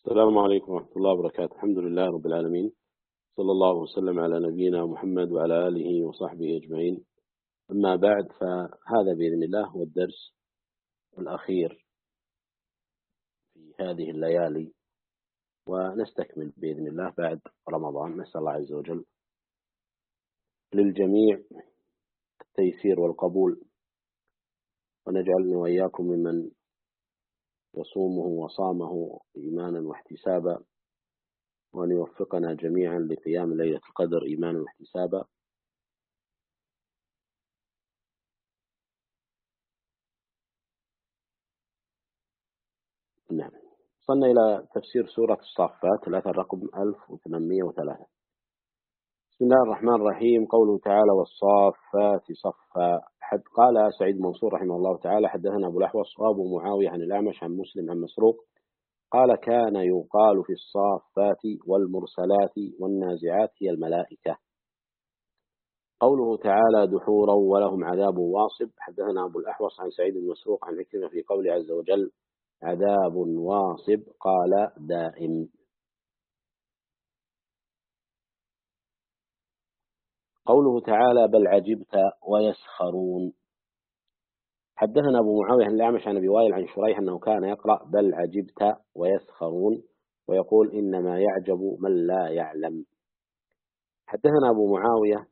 السلام عليكم ورحمة الله وبركاته. الحمد لله رب العالمين، صلى الله وسلم على نبينا محمد وعلى آله وصحبه أجمعين. أما بعد، فهذا بإذن الله هو الدرس الأخير في هذه الليالي، ونستكمل بإذن الله بعد رمضان. نسأل الله عز وجل للجميع التيسير والقبول، ونجعلنا وإياكم ممن يصومه وصامه إيمانا واحتسابا، وأن يوفقنا جميعا لقيام ليلة القدر إيمانا واحتسابا. نعم، وصلنا إلى تفسير سورة الصافات، الأثر رقم 1803. بسم الله الرحمن الرحيم. قوله تعالى: والصافات صفا. قال سعيد منصور رحمه الله تعالى: حدثنا أبو الأحوص وأبو معاوية عن الأعمش عن مسلم عن مسروق قال: كان يقال في الصافات والمرسلات والنازعات هي الملائكة. قوله تعالى: دحورا ولهم عذاب واصب. حدثنا أبو الأحوص عن سعيد بن مسروق عن عكرمة في قوله عز وجل: عذاب واصب، قال دائم. قوله تعالى: بل عجبت ويسخرون. حدثنا أبو معاوية عن الأعمش عن أبي وائل عن شريح أنه كان يقرأ: بل عجبت ويسخرون، ويقول: إنما يعجب من لا يعلم. حدثنا أبو معاوية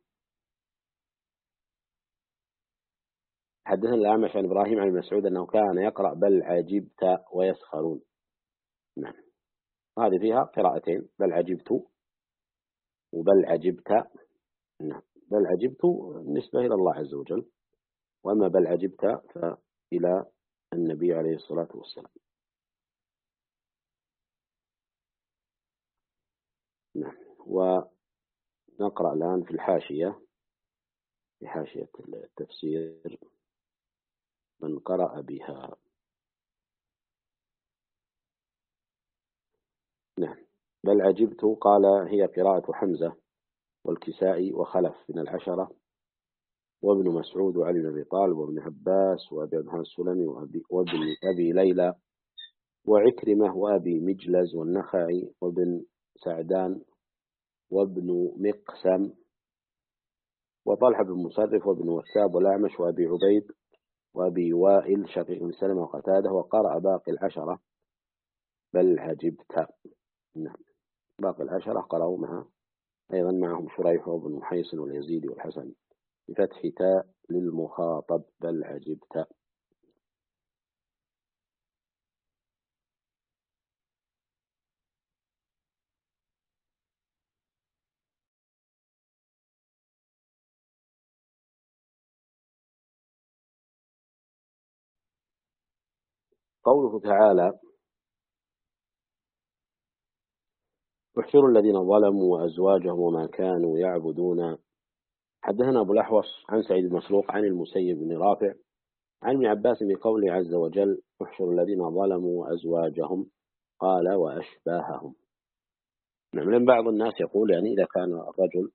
حدثنا الأعمش عن إبراهيم عن مسعود أنه كان يقرأ: بل عجبت ويسخرون. نعم، هذه فيها قراءتين: بل عجبت وبل عجبت. نعم، بل عجبت نسبة إلى الله عز وجل، وأما بل عجبت فإلى النبي عليه الصلاة والسلام. نعم، ونقرأ الآن في الحاشية، في حاشية التفسير من قرأ بها. نعم، بل عجبت قال هي قراءة حمزة والكسائي وخلف من العشرة، وابن مسعود وعلي بن أبي طالب وابن عباس وأبي عبد السلمي وابن أبي ليلى وعكرمة وأبي مجلز والنخعي وابن سعدان وابن مقسم وطلحة بن مصرف وابن وثاب والأعمش وأبي عبيد وأبي وائل شقيق بن سلمة وقتاده. وقرأ باقي العشرة بل عجبت. نعم، باقي العشرة قرأوا أيضا معهم شريح وابن محيصن واليزيدي والحسن بفتح تاء للمخاطب: بل عجبت. قوله تعالى: احشروا الذين ظلموا وأزواجهم وما كانوا يعبدون. حدثنا أبو الأحوص عن سعيد بن مسروق عن المسيب بن رافع عن ابن عباس بقوله عز وجل: احشروا الذين ظلموا وأزواجهم، قال: وأشباههم. نعم، لأن بعض الناس يقول يعني إذا كان الرجل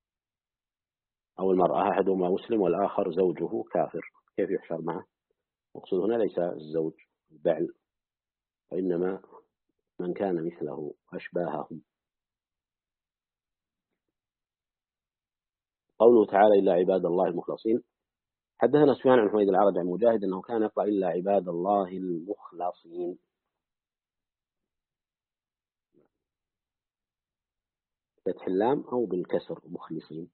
أو المرأة أحدهما مسلم والآخر زوجه كافر كيف يحشر معه؟ مقصود هنا ليس الزوج البعل، وإنما من كان مثله أشباههم. قوله تعالى: إلا عباد الله المخلصين. حدثنا سفيان عن حميد العرج عن مجاهد أنه كان يقرأ: إلا عباد الله المخلصين. فتح اللام أو بالكسر مخلصين.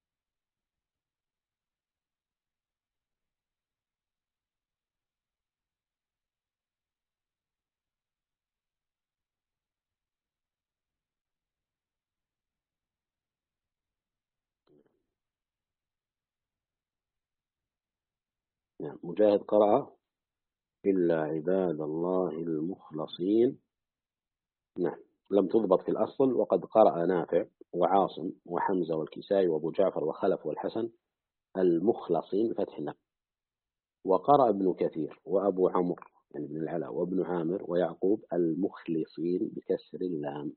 نعم، مجاهد قرأ: إلا عباد الله المخلصين. نعم، لم تضبط في الأصل، وقد قرأ نافع وعاصم وحمزة والكسائي وأبو جعفر وخلف والحسن المخلصين بفتح اللام. وقرأ ابن كثير وأبو عمرو يعني بن العلاء وابن عامر ويعقوب المخلصين بكسر اللام.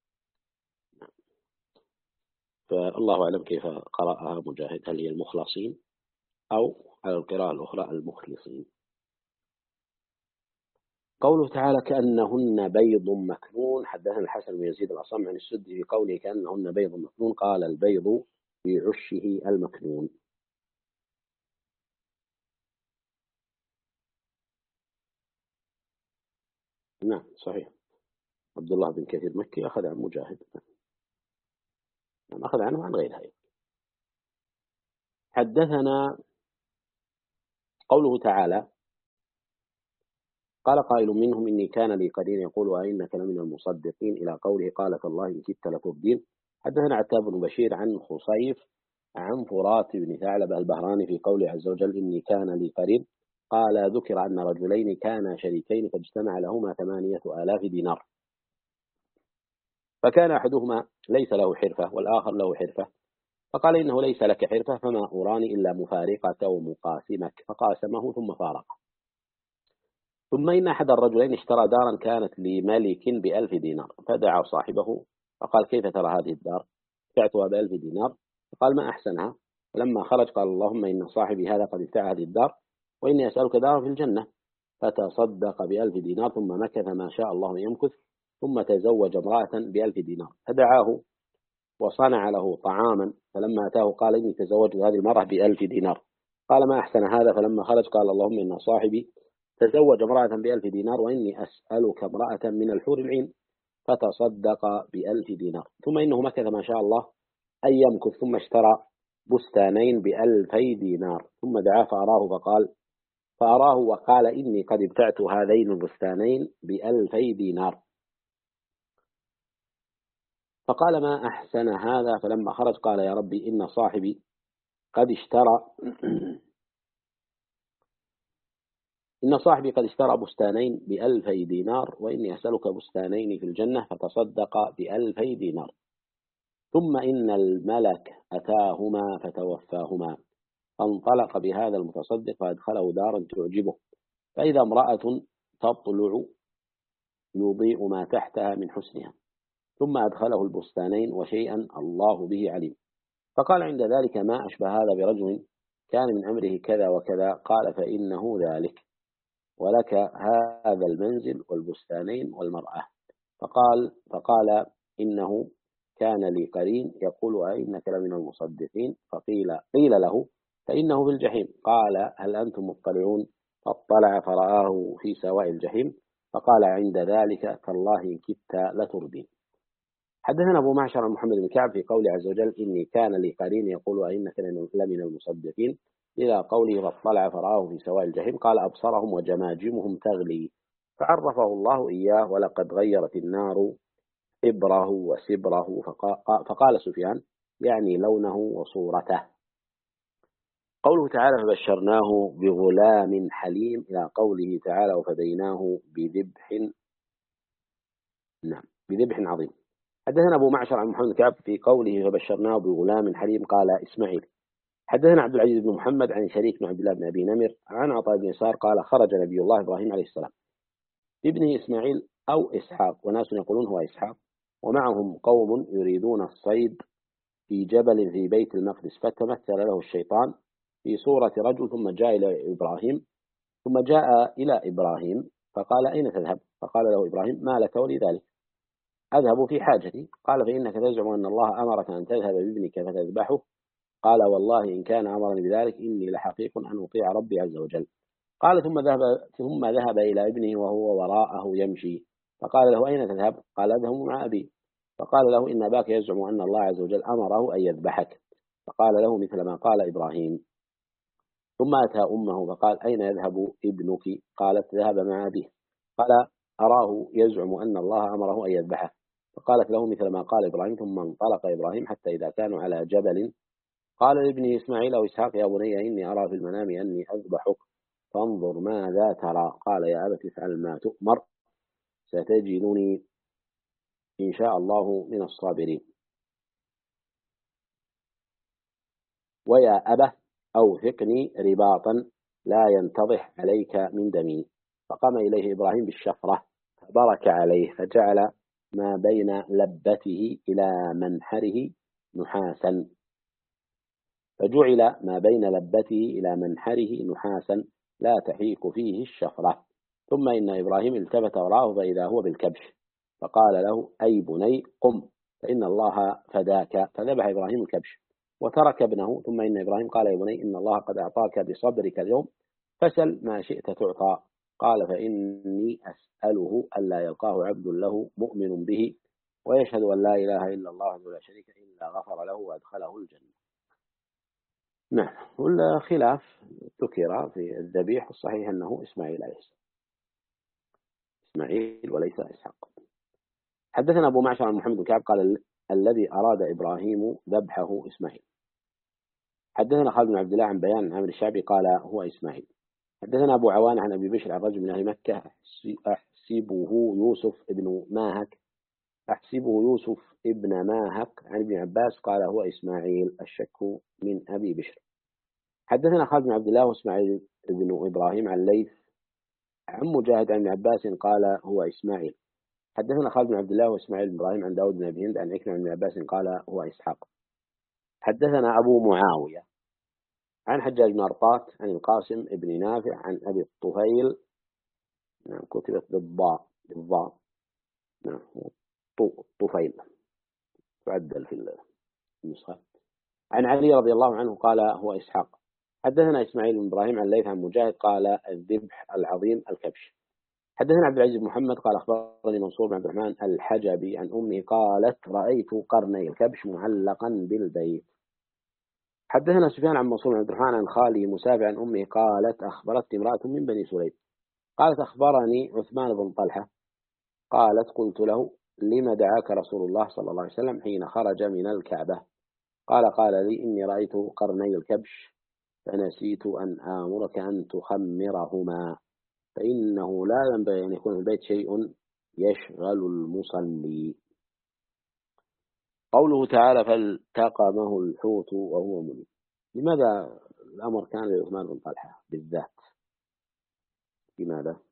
فالله أعلم كيف قرأها مجاهد، هل هي المخلصين أو على القراءة الأخرى المخلصين. قوله تعالى كأنهن بيض مكنون. حدثنا الحسن بن يزيد الأصم عن السدي في قوله كأنهن بيض مكنون قال البيض في عشه المكنون. نعم صحيح. عبد الله بن كثير مكي أخذ عن مجاهد، نعم أخذ عنه عن غيرها. حدثنا قوله تعالى قال قائل منهم إني كان لي قرين يقول أئنك لمن المصدقين إلى قوله قال تالله إن كدت لتردين. حدثنا عتاب بن بشير عن خصيف عن فرات بن ثعلب البهراني في قوله عز وجل إني كان لي قرين قال ذكر أن رجلين كانا شريكين فاجتمع لهما 8,000 دينار، فكان أحدهما ليس له حرفة والآخر له حرفة، فقال إنه ليس لك حرفة فما أراني إلا مفارقة ومقاسمك، فقاسمه ثم فارقه. ثم إن أحد الرجلين اشترى دارا كانت لملك ب1,000 دينار، فدعا صاحبه فقال كيف ترى هذه الدار؟ بعتها ب1,000 دينار، فقال ما أحسنها. فلما خرج قال اللهم إن صاحبي هذا قد ابتاع هذه الدار وإني أسألك دارا في الجنة، فتصدق ب1,000 دينار ثم مكث ما شاء الله أن يمكث، ثم تزوج امرأة ب1,000 دينار، فدعاه وصنع له طعاما، فلما أتاه قال إني تزوجت هذه المرأة ب1,000 دينار، قال ما أحسن هذا. فلما خرج قال اللهم إن صاحبي تزوج امرأة ب1,000 دينار وإني أسألك امرأة من الحور العين، فتصدق ب1,000 دينار، ثم إنه مكث ما شاء الله أن يمكث، ثم اشترى بستانين ب2,000 دينار، ثم دعاه فأراه وقال إني قد ابتعت هذين البستانين ب2,000 دينار، فقال ما أحسن هذا. فلما خرج قال يا ربي إن صاحبي قد اشترى إن صاحبي قد اشترى بستانين ب2,000 دينار وإني أسألك بستانين في الجنة، فتصدق ب2,000 دينار. ثم إن الملك أتاهما فتوفاهما، فانطلق بهذا المتصدق فأدخله دارا تعجبه، فإذا امرأة تطلع يضيء ما تحتها من حسنها، ثم أدخله البستانين وشيئا الله به عليم، فقال عند ذلك ما أشبه هذا برجل كان من أمره كذا وكذا، قال فإنه ذلك، ولك هذا المنزل والبستانين والمرأة. فقال إنه كان لي قرين يقول أئنك لمن المصدقين، قيل له فإنه في الجحيم، قال هل أنتم مطلعون؟ فاطلع فرآه في سواء الجحيم، فقال عند ذلك تالله إن كدت لتردين. حدثنا أبو معشر عن محمد بن كعب في قوله عز وجل إني كان لي قرين يقول أئنك لمن المصدقين إلى قوله فاطلع فرآه في سواء الجحيم، قال أبصرهم وجماجمهم تغلي، فعرفه الله إياه ولقد غيرت النار إبره وسبره، فقال سفيان يعني لونه وصورته. قوله تعالى فبشرناه بغلام حليم إلى قوله تعالى وفديناه بذبح عظيم. حدثنا أبو معشر عن محمد كعب في قوله فبشرناه بغلام حليم قال إسماعيل. حدثنا عبد العزيز بن محمد عن شريك بن عبد الله بن أبي نمر عن عطاء بن يسار قال خرج نبي الله إبراهيم عليه السلام ابنه إسماعيل أو إسحاق، وناس يقولون هو إسحاق، ومعهم قوم يريدون الصيد في جبل في بيت المقدس، فتمثل له الشيطان في صورة رجل ثم جاء إلى إبراهيم فقال أين تذهب؟ فقال له إبراهيم ما لك ولذلك؟ أذهب في حاجتي. قال فإنك تزعم أن الله أمرك أن تذهب بابنك فتذبحه؟ قال والله إن كان أمرني بذلك إني لحقيق أن أطيع ربي عز وجل. قال ثم ذهب إلى ابنه وهو وراءه يمشي، فقال له أين تذهب؟ قال أذهب مع أبي. فقال له إن أباك يزعم أن الله عز وجل أمره أن يذبحك. فقال له مثل ما قال إبراهيم. ثم أتى أمه فقال أين يذهب ابنك؟ قالت ذهب مع أبيه. قال أراه يزعم أن الله أمره أن يذبحه. فقالت له مثل ما قال إبراهيم. ثم انطلق إبراهيم حتى إذا كانوا على جبل قال لابنه إسماعيل أو إسحاق يا بني إني أرى في المنام أني أذبحك فانظر ماذا ترى؟ قال يا أبت افعل ما تؤمر ستجدني إن شاء الله من الصابرين. ويا أبه أوثقني رباطا لا ينتضح عليك من دمي. فقام إليه إبراهيم بالشفرة فبرك عليه فجعل ما بين لبته إلى منحره نحاسا، فجعل ما بين لبته إلى منحره نحاسا لا تحيك فيه الشفرة. ثم إن إبراهيم التفت وراءه فإذا هو بالكبش، فقال له: أي بني قم فإن الله فداك. فذبح إبراهيم الكبش وترك ابنه. ثم إن إبراهيم قال: يا بني إن الله قد أعطاك بصبرك اليوم، فسل ما شئت تعطى. قال: فإني أسأله ألا يلقاه عبد له مؤمن به ويشهد أن لا إله إلا الله وحده لا شريك له إلا غفر له وأدخله الجنة. نعم. والخلاف ذكر في الذبيح الصحيح أنه إسماعيل عليه السلام، إسماعيل وليس إسحاق. حدثنا أبو معشر عن محمد بن كعب قال: الذي أراد إبراهيم ذبحه إسماعيل. حدثنا خالد بن عبد الله عن بيان عن عامر الشعبي قال: هو إسماعيل. حدثنا أبو عوان عن أبي بشر عن رجل من أهل مكة أحسبه يوسف ابن ماهك عن ابن عباس قال: هو إسماعيل، الشك من أبي بشر. حدثنا خالد بن عبد الله وإسماعيل بن إبراهيم عن ليث عن مجاهد عن ابن عباس قال: هو إسماعيل. حدثنا خالد بن عبد الله وإسماعيل بن إبراهيم عن داود بن أبي هند عن عكرمة عن ابن عباس قال: هو إسحاق. حدثنا أبو معاوية عن حجاج بن أرطاة عن القاسم بن نافع عن أبي الطفيل، نعم كتبت بالضاء، نعم طفيل تعدل في النسخة، عن علي رضي الله عنه قال: هو إسحاق. حدثنا إسماعيل بن إبراهيم عن ليث عن مجاهد قال: الذبح العظيم الكبش. حدثنا عبد العزيز بن محمد قال: أخبرني منصور بن عبد الرحمن الحجبي عن أمه قالت: رأيت قرني الكبش معلقا بالبيت. حدثنا سفيان عن منصور بن عبد الرحمن عن خاله مسافع عن أمه قالت: أخبرت امرأة من بني سليم قالت: أخبرني عثمان بن طلحة قالت: قلت له: لما دعاك رسول الله صلى الله عليه وسلم حين خرج من الكعبة؟ قال لي: إني رأيت قرني الكبش فنسيت أن آمرك أن تخمرهما، فإنه لا ينبغي أن يكون في البيت شيء يشغل المصلي. قوله تعالى: فالتقمه الحوت وهو مليم. لماذا الأمر كان لعثمان بن طلحة بالذات؟ لماذا؟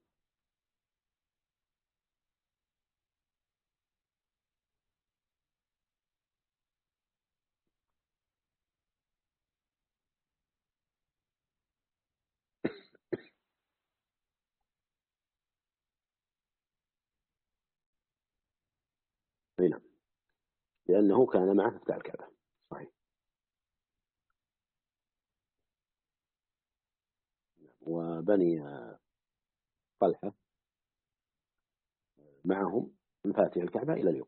هنا لأنه كان معه مفتاح الكعبة. صحيح. وبني طلحة معهم مفاتيح الكعبة إلى اليوم،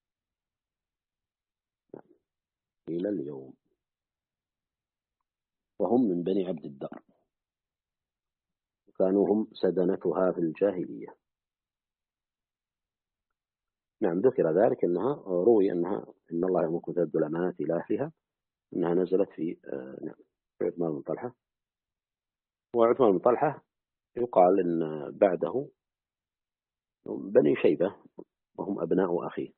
إلى اليوم، وهم من بني عبد الدار، كانوا هم سدنتها في الجاهلية. نعم ذكر ذلك أنها روي أنها إن الله يأمركم تؤدوا الأمانات إلى أهلها، أنها نزلت في نعم في عثمان بن طلحة. وعثمان بن طلحة يقال أن بعده بني شيبة وهم أبناء أخيه.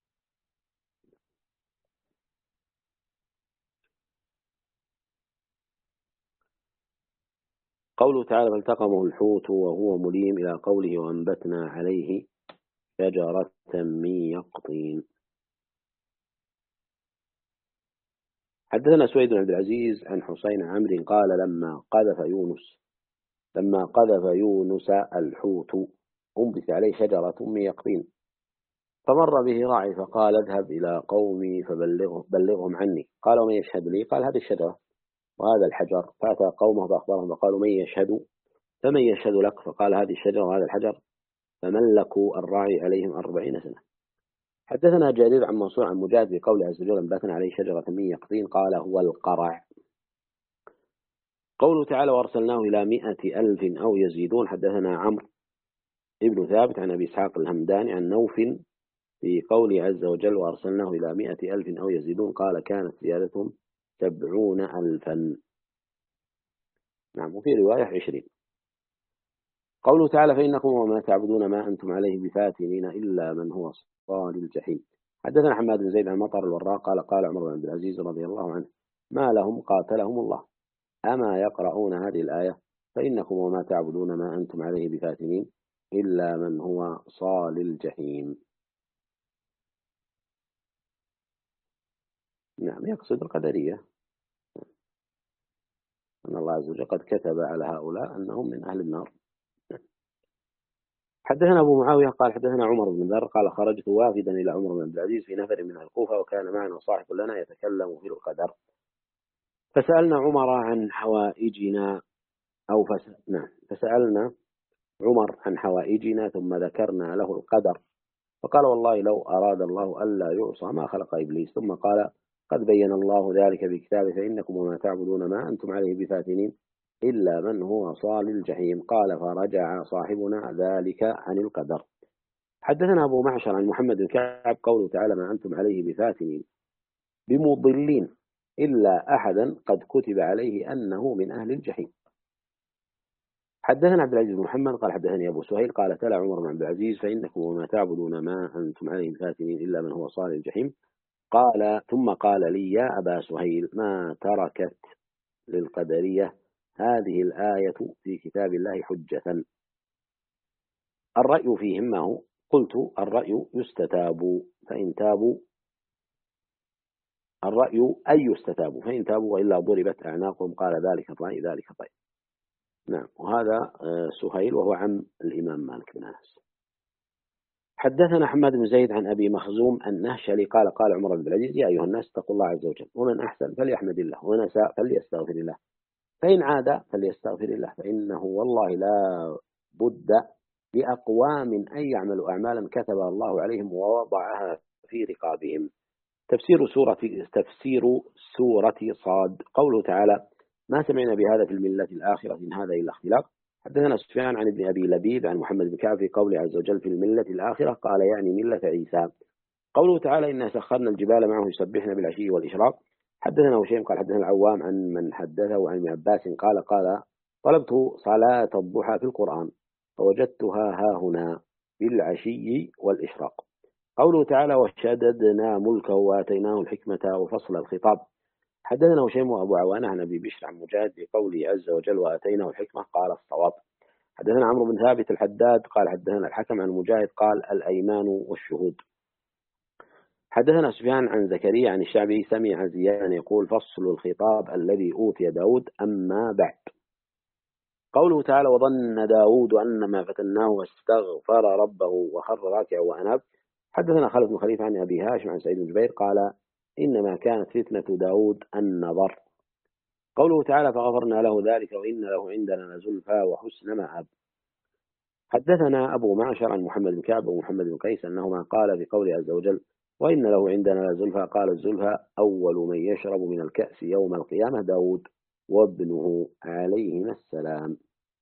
قوله تعالى: فالتقمه الحوت وهو مليم إلى قوله: وأنبتنا عليه شجرة من يقطين. حدثنا سويد بن عبد العزيز عن حسين عمرو قال: لما قذف يونس الحوت أنبت عليه شجرة من يقطين، فمر به راعي فقال: اذهب إلى قومي فبلغهم عني. قال: ومن يشهد لي؟ قال: هذه الشجرة وهذا الحجر. فأتى قومه فأخبرهم فقالوا: فمن يشهد لك؟ فقال: هذه الشجرة وهذا الحجر. فملكوا الراعي عليهم 40 سنة. حدثنا جرير عن منصور عن مجاهد بقوله عز وجل: أنبتنا عليه شجرة من يقطين، قال: هو القرع. قوله تعالى: وأرسلناه إلى 100,000 أو يزيدون. حدثنا عمرو ابن ثابت عن أبي إسحاق الهمداني عن نوف في قوله عز وجل: وأرسلناه إلى 100,000 أو يزيدون، قال: كانت زيادتهم 70,000. نعم. وفي رواية 20. قوله تعالى: فإنكم وما تعبدون ما أنتم عليه بفاتنين إلا من هو صال الجحيم. حدثنا حماد بن زيد عن مطر الوراق قال عمر بن عبد العزيز رضي الله عنه: ما لهم قاتلهم الله أما يقرؤون هذه الآية: فإنكم وما تعبدون ما أنتم عليه بفاتنين إلا من هو صال الجحيم. نعم يقصد القدرية، أن الله عز وجل قد كتب على هؤلاء أنهم من أهل النار. حدثنا أبو معاوية قال حدثنا عمر بن ذر قال خرجت وافدا إلى عمر بن عبد العزيز في نفر من الكوفة وكان معنا صاحب لنا يتكلم في القدر فسألنا عمر عن حوائجنا فسألنا عمر عن حوائجنا ثم ذكرنا له القدر فقال والله لو أراد الله ألا يعصى ما خلق إبليس ثم قال قد بين الله ذلك بكتابه فإنكم وما تعبدون ما أنتم عليه بفاتنين إلا من هو صال الجحيم قال فرجع صاحبنا ذلك عن القدر. حدثنا أبو معشر عن محمد بن كعب قوله تعالى ما أنتم عليه بفاتنين بمضلين إلا أحدا قد كتب عليه أنه من أهل الجحيم. حدثنا عبد العزيز بن محمد قال حدثني أبو سهيل قال تلا عمر بن عبد العزيز فإنكم وما تعبدون ما أنتم عليه بفاتنين إلا من هو صال الجحيم قال ثم قال لي يا أبا سهيل ما تركت للقدرية هذه الآية في كتاب الله حجة الرأي فيهم ما هو قلت الرأي يستتاب فإن تابوا الرأي أي يستتابوا فإن تابوا وإلا ضربت أعناقهم قال ذلك الرأي ذلك الرأي. نعم وهذا سهيل وهو عم الإمام مالك بن أنس. حدثنا حماد بن زيد عن أبي مخزوم النهشلي قال قال عمر بن العزيز يا أيها الناس اتقوا الله عز وجل ومن أحسن فليحمد الله ومن أساء فليستغفر الله فإن عاد فليستغفر الله فإنه والله لا بد لأقوام أن يعملوا أعمالا كتب الله عليهم ووضعها في رقابهم. تفسير سورة صاد قوله تعالى ما سمعنا بهذا في الملة الآخرة إن هذا إلا اختلاق. حدثنا سفيان عن ابن أبي لبيب عن محمد بن كعب في قوله عز وجل في الملة الآخرة قال يعني ملة عيسى. قوله تعالى إنا سخرنا الجبال معه يسبحن بالعشي والإشراق. حدثنا هشيم قال حدثنا العوام عن من حدثه عن ابن عباس قال طلبت صلاة الضحى في القرآن فوجدتها ها هنا بالعشي والإشراق. قوله تعالى وشددنا ملكه وآتيناه الحكمة وفصل الخطاب. حدثنا هشيم وأبو عوانة عن أبي بشر عن مجاهد بقوله عز وجل وآتيناه الحكمة قال الصواب. حدثنا عمرو بن ثابت الحداد قال حدثنا الحكم عن مجاهد قال الأيمان والشهود. حدثنا سفيان عن زكريا عن الشعبي سمع زيان يقول فصل الخطاب الذي أوتي داود أما بعد. قوله تعالى وظن داود أنما فتناه واستغفر ربه وخر راكعا وأناب. حدثنا خالد بن خليفة عن أبي هاشم عن سعيد بن جبير قال إنما كانت فتنة داود النظر. قوله تعالى فغفرنا له ذلك وإن له عندنا لزلفى وحسن مآب. حدثنا أبو معشر عن محمد بن كعب ومحمد بن قيس أنهما قال في قوله عز وجل وإن له عندنا لزلفى قال الزلفى أول من يشرب من الكأس يوم القيامة داود وابنه عليهما السلام.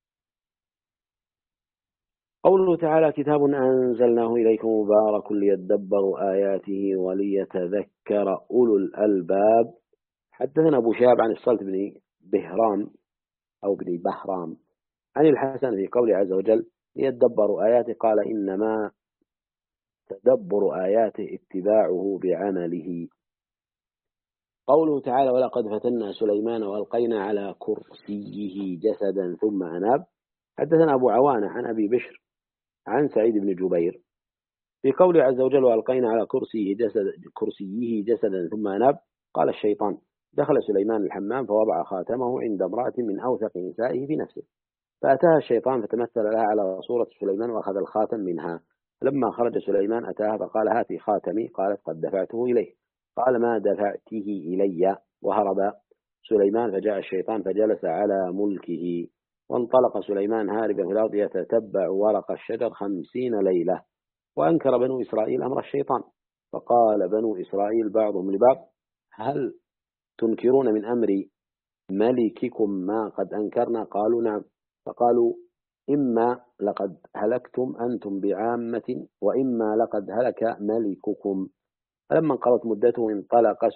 قوله تعالى كتاب أنزلناه إليكم مبارك ليدبروا آياته وليتذكر أولو الألباب. حدثنا أبو شهاب عن الصلت بن بهرام أو بن بهرام عن الحسن في قوله عز وجل ليدبروا آياته قال إنما تدبر آياته اتباعه بعمله. قوله تعالى ولقد فتنا سليمان وألقينا على كرسيه جسدا ثم أناب. حدثنا أبو عوانة عن أبي بشر عن سعيد بن جبير في قوله عز وجل وألقينا على كرسيه جسدا ثم أناب قال الشيطان دخل سليمان الحمام فوضع خاتمه عند امرأة من أوثق نسائه بنفسه فأتاها الشيطان فتمثل لها على صورة سليمان وأخذ الخاتم منها. لما خرج سليمان أتاها فقال هاتي خاتمي قالت قد دفعته إليه قال ما دفعته إلي وهرب سليمان فجاء الشيطان فجلس على ملكه وانطلق سليمان هاربا في الأرض يتتبع ورق الشجر 50 ليلة. وأنكر بنو إسرائيل أمر الشيطان فقال بنو إسرائيل بعضهم لبعض هل تنكرون من أمر ملككم ما قد أنكرنا قالوا نعم فقالوا إما لقد هلكتم أنتم بعامة وإما لقد هلك ملككم. فلما انقضت مدته انطلق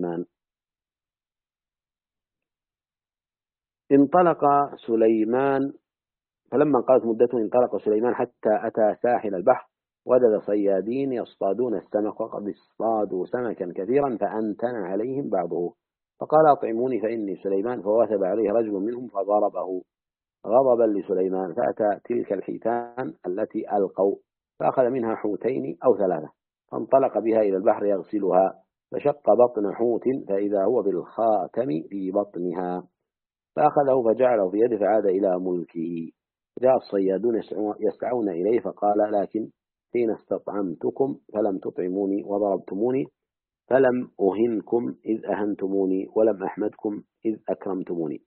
سليمان حتى أتى ساحل البحر وجد صيادين يصطادون السمك وقد اصطادوا سمكا كثيرا فأنتن عليهم بعضه فقال أطعموني فإني سليمان فوثب عليه رجل منهم فضربه غضبا لسليمان فأتى تلك الحيتان التي ألقوا فأخذ منها حوتين أو 3 فانطلق بها إلى البحر يغسلها فشق بطن حوت فإذا هو بالخاتم في بطنها فأخذه فجعله في يده فعاد إلى ملكه. جاء الصيادون يسعون إليه فقال لكن حين استطعمتكم فلم تطعموني وضربتموني فلم أهنكم إذ أهنتموني ولم أحمدكم إذ أكرمتموني.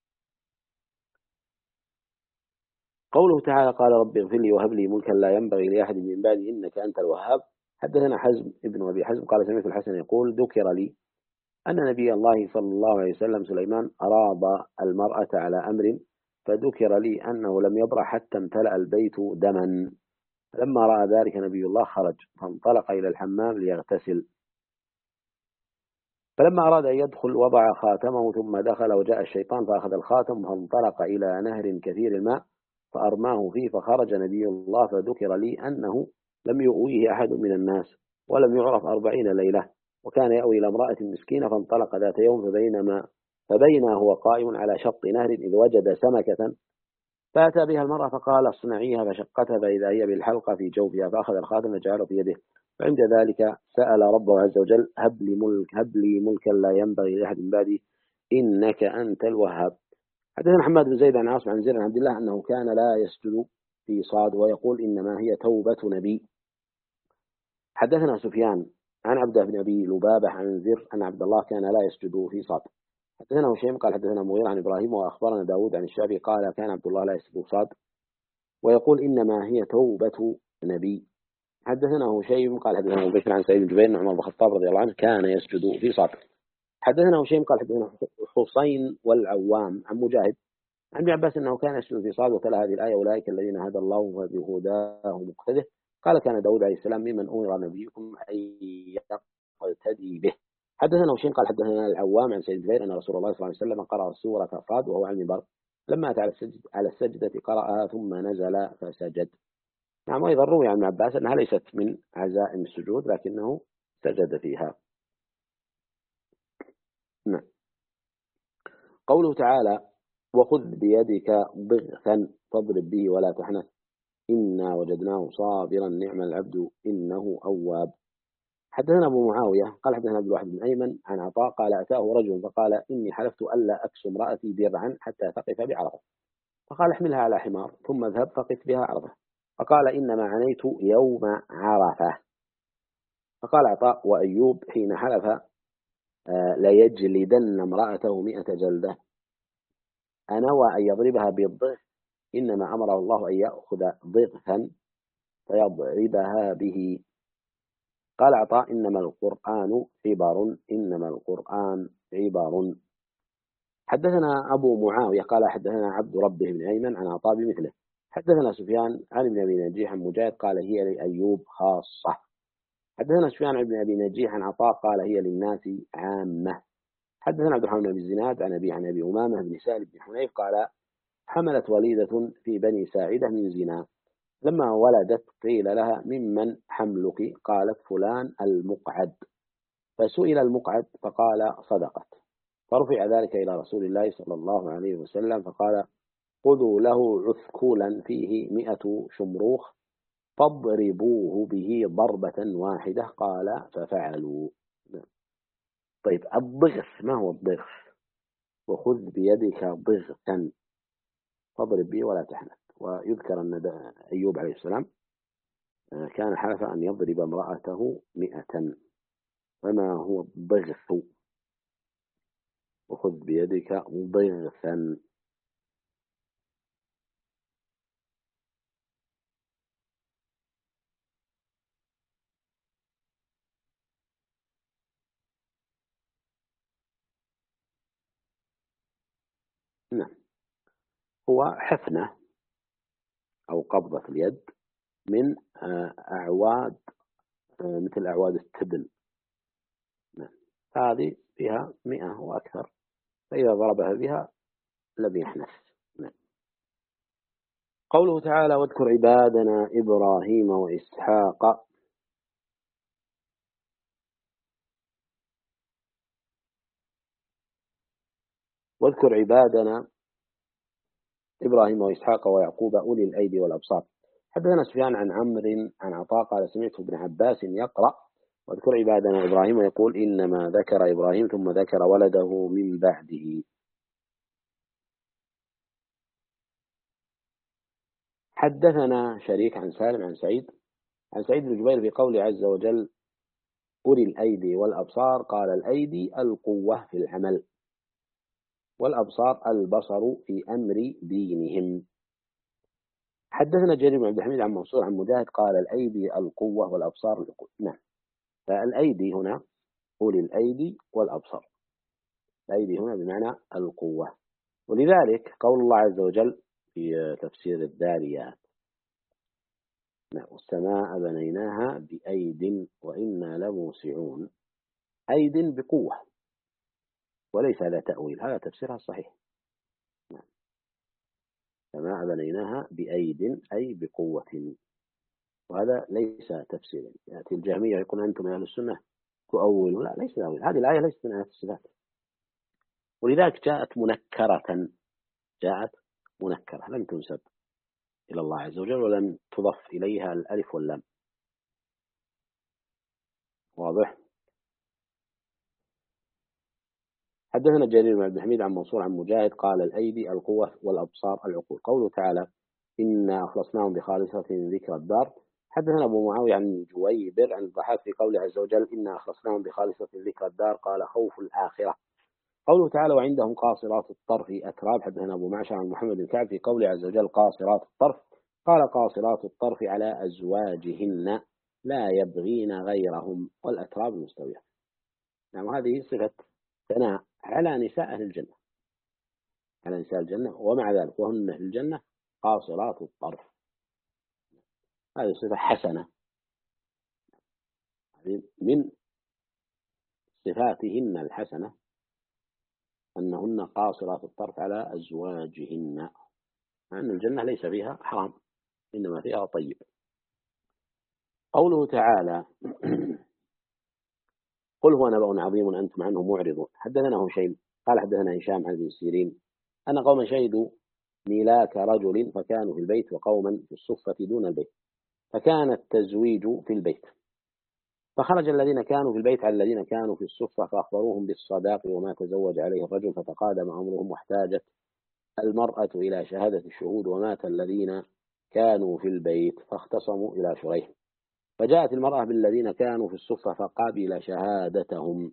قوله تعالى قال رب اغفر لي وهب لي ملكا لا ينبغي لأحد من بعدي إنك أنت الوهاب. حدثنا حزم ابن أبي حزم قال سمعت الحسن يقول ذكر لي أن نبي الله صلى الله عليه وسلم سليمان أراد المرأة على أمر فذكر لي أنه لم يبرح حتى امتلأ البيت دما. لما رأى ذلك نبي الله خرج فانطلق إلى الحمام ليغتسل فلما أراد أن يدخل وضع خاتمه ثم دخل وجاء الشيطان فأخذ الخاتم فانطلق إلى نهر كثير الماء فأرماه فيه فخرج نبي الله فذكر لي أنه لم يؤويه أحد من الناس ولم يعرف 40 ليلة وكان يأوي إلى امرأة مسكينة فانطلق ذات يوم فبينا هو قائم على شط نهر إذ وجد سمكة فأتى بها المرأة فقال اصنعيها فشقتها فإذا هي بالحلقة في جوفها فأخذ الخاتم فجعله في يده فعند ذلك سأل ربه عز وجل هب لي ملكا لا ينبغي لأحد من بعدي إنك أنت الوهاب. حدثنا حماد بن زيد عن عاصم عن زيد عن عبد الله أنه كان لا يسجد في صاد ويقول إنما هي توبة نبي. حدثنا سفيان عن عبد بن أبي لبابة عن زر أن عبد الله كان لا يسجد في صاد. حدثنا هشيم قال حدثنا مغيرة عن إبراهيم وأخبرنا داود عن الشافعي قال كان عبد الله لا يسجد صاد ويقول إنما هي توبة نبي. حدثنا هشيم قال حدثنا أبو بكر عن سعيد بن جبير بن عمر بن الخطاب رضي الله عنه كان يسجد في صاد. حدثنا هشيم قال حدثنا حسين والعوام عن مجاهد عن ابن عباس أنه كان يسجد في صاد وتلا هذه الآية أولئك الذين هدى الله فبهداه مقتده. قال كان داود عليه السلام ممن أمر نبيكم أن يقتدي به. حدثنا هشيم قال حدثنا العوام عن سعيد بن جبير أن رسول الله صلى الله عليه وسلم قرأ سورة صاد وهو على المنبر لما أتى على السجدة قرأها ثم نزل فسجد. نعم. وأيضا روي عن ابن عباس أنها ليست من عزائم السجود لكنه سجد فيها. نعم. قوله تعالى وخذ بيدك ضغثا فاضرب به ولا تحنث إنا وجدناه صابرا نعم العبد إنه أواب. حدثنا أبو معاوية قال حدثنا عبد الواحد بن أيمن عن عطاء قال أتاه رجل فقال إني حلفت ألا أكسو امرأتي درعا حتى تقف بعرفة فقال احملها على حمار ثم اذهب فقف بها عرفة فقال إنما عنيت يوم عرفة. فقال عطاء وأيوب حين حلف ليجلدن امرأته 100 جلدة أنوى أن يضربها بالضغث إنما أمره الله أن يأخذ ضغثا فيضربها به. قال عطاء إنما القرآن عبر إنما القرآن عبر. حدثنا أبو معاوية قال حدثنا عبد ربه بن أيمن عن عطاء بمثله. حدثنا سفيان عن ابن أبي نجيح عن مجاهد قال هي لأيوب خاصة. حدثنا سفيان عن ابن أبي نجيح عن عطاء قال هي للناس عامة. حدثنا عبد الرحمن بن الزناد عن أبي أمامة بن سالم بن حنيف قال حملت وليدة في بني ساعدة من زنا لما ولدت قيل لها ممن حملك قالت فلان المقعد فسئل المقعد فقال صدقت فرفع ذلك إلى رسول الله صلى الله عليه وسلم فقال خذوا له عثكولا فيه 100 شمروخ فاضربوه به ضربة واحدة قال ففعلوا. طيب الضغث ما هو الضغث؟ وخذ بيدك ضغثا فاضرب به ولا تحنث. ويذكر أن أيوب عليه السلام كان حلف أن يضرب امرأته 100. فما هو الضغث؟ وخذ بيدك ضغثا. نعم. هو حفنة أو قبضة اليد من أعواد مثل أعواد التبن. نعم. هذه فيها 100 وأكثر فإذا ضربها بها لم يحنث. نعم. قوله تعالى واذكر عبادنا إبراهيم وإسحاق واذكر عبادنا إبراهيم وإسحاق ويعقوب أولي الأيدي والأبصار. حدثنا سفيان عن عمرو عن عطاء قال سمعت ابن عباس يقرأ واذكر عبادنا إبراهيم ويقول إنما ذكر إبراهيم ثم ذكر ولده من بعده. حدثنا شريك عن سالم عن سعيد بن جبير في قوله عز وجل أولي الأيدي والأبصار، قال الأيدي القوة في العمل، والأبصار البصر في أمر دينهم. حدثنا جرير بن عبد الحميد عن منصور عن مجاهد قال الأيدي القوة والأبصار العقول. نعم، فالأيدي هنا أولي الأيدي والأبصار، الأيدي هنا بمعنى القوة. ولذلك قول الله عز وجل في تفسير الذاريات والسماء بنيناها بأيد وإنا لموسعون، أيد بقوة، وليس هذا تأويل، هذا تفسيرها الصحيح. السماء بنيناها بأيد أي بقوة، وهذا ليس تفسيرا. يأتي الجهمية يقول أنتم أهل السنة تؤولون، لا ليس تأويل، هذه الآية ليست من آيات الصفات، ولذلك جاءت منكرة لم تنسب إلى الله عز وجل ولم تضف إليها الألف واللام. واضح؟ حدثنا جرير بن عبد الحميد عن منصور عن مجاهد قال الأيدي القوة والأبصار العقول. قوله تعالى إنا أخلصناهم بخالصة ذكر الدار. حدثنا أبو معاوية عن جويبر عن الضحاك في قوله عز وجل إنا أخلصناهم بخالصة ذكر الدار قال خوف الآخرة. قوله تعالى وعندهم قاصرات الطرف أتراب. حدثنا أبو معشر عن محمد بن كعب في قوله عز وجل قاصرات الطرف قال قاصرات الطرف على أزواجهن لا يبغين غيرهم، والأتراب المستوية. نعم، هذه صفة ثناء على نساء أهل الجنة، على نساء الجنة، ومع ذلك وهن في الجنة قاصرات الطرف، هذه صفة حسنة من صفاتهن الحسنة أنهن قاصرات الطرف على أزواجهن، مع أن الجنة ليس فيها حرام إنما فيها طيب. قوله تعالى قل هو نبأ عظيم أنتم عنه معرضون. حدثنا هشيم قال حدثنا هشام عن ابن سيرين أن قوما شهدوا ميلاك رجل فكانوا في البيت وقوما في الصفة دون البيت، فكان التزويج في البيت، فخرج الذين كانوا في البيت على الذين كانوا في الصفة فأخبروهم بالصداق وما تزوج عليه الرجل، فتقادم أمرهم واحتاجت المرأة إلى شهادة الشهود، ومات الذين كانوا في البيت فاختصموا إلى شريح، فجاءت المرأة بالذين كانوا في الصفة فقابل شهادتهم،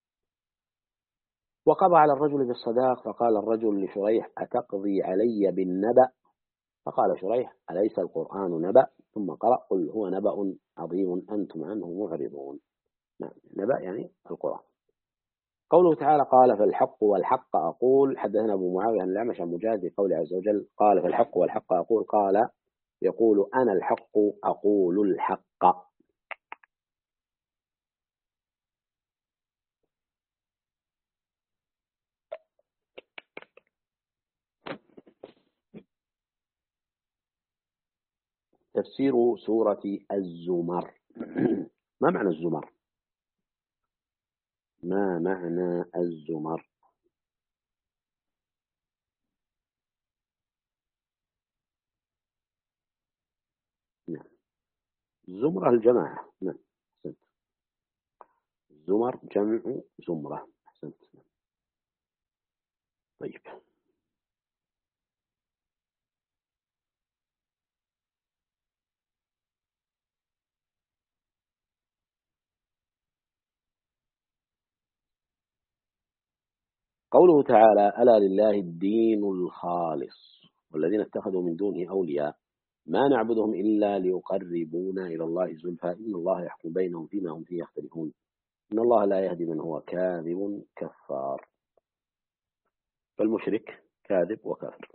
وقضى على الرجل بالصداق، فقال الرجل لشريح أتقضي علي بالنبأ؟ فقال شريح أليس القرآن نبأ؟ ثم قرأ قل هو نبأ عظيم أنتم عنه معرضون. نعم، نبأ يعني القرآن. قوله تعالى قال فالحق والحق أقول. حدثنا أبو معاوية عن الأعمش عن مجاهد في قوله عز وجل قال فالحق والحق أقول قال يقول أنا الحق أقول الحق. تفسير سورة الزمر. ما معنى الزمر؟ ما معنى الزمر؟ نعم، زمرة الجماعة. نعم، أحسنت، زمر جمع زمرة. أحسنت. طيب، قوله تعالى ألا لله الدين الخالص والذين اتخذوا من دونه أولياء ما نعبدهم إلا ليقربونا إلى الله زلفى إن الله يحكم بينهم فيما هم فيه يختلفون إن الله لا يهدي من هو كاذب كفار. فالمشرك كاذب وكافر،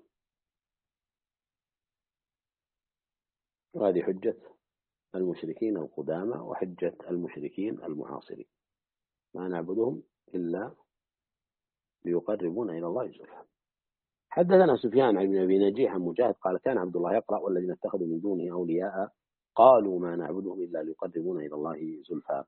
وهذه حجة المشركين القدامى وحجة المشركين المعاصرين، ما نعبدهم إلا ليقربونا إلى الله زلفى. حدثنا سفيان عن أبي نجيح عن مجاهد قال كان عبد الله يقرأ والذين اتخذوا من دونه أولياء قالوا ما نعبدهم إلا ليقربونا إلى الله زلفى.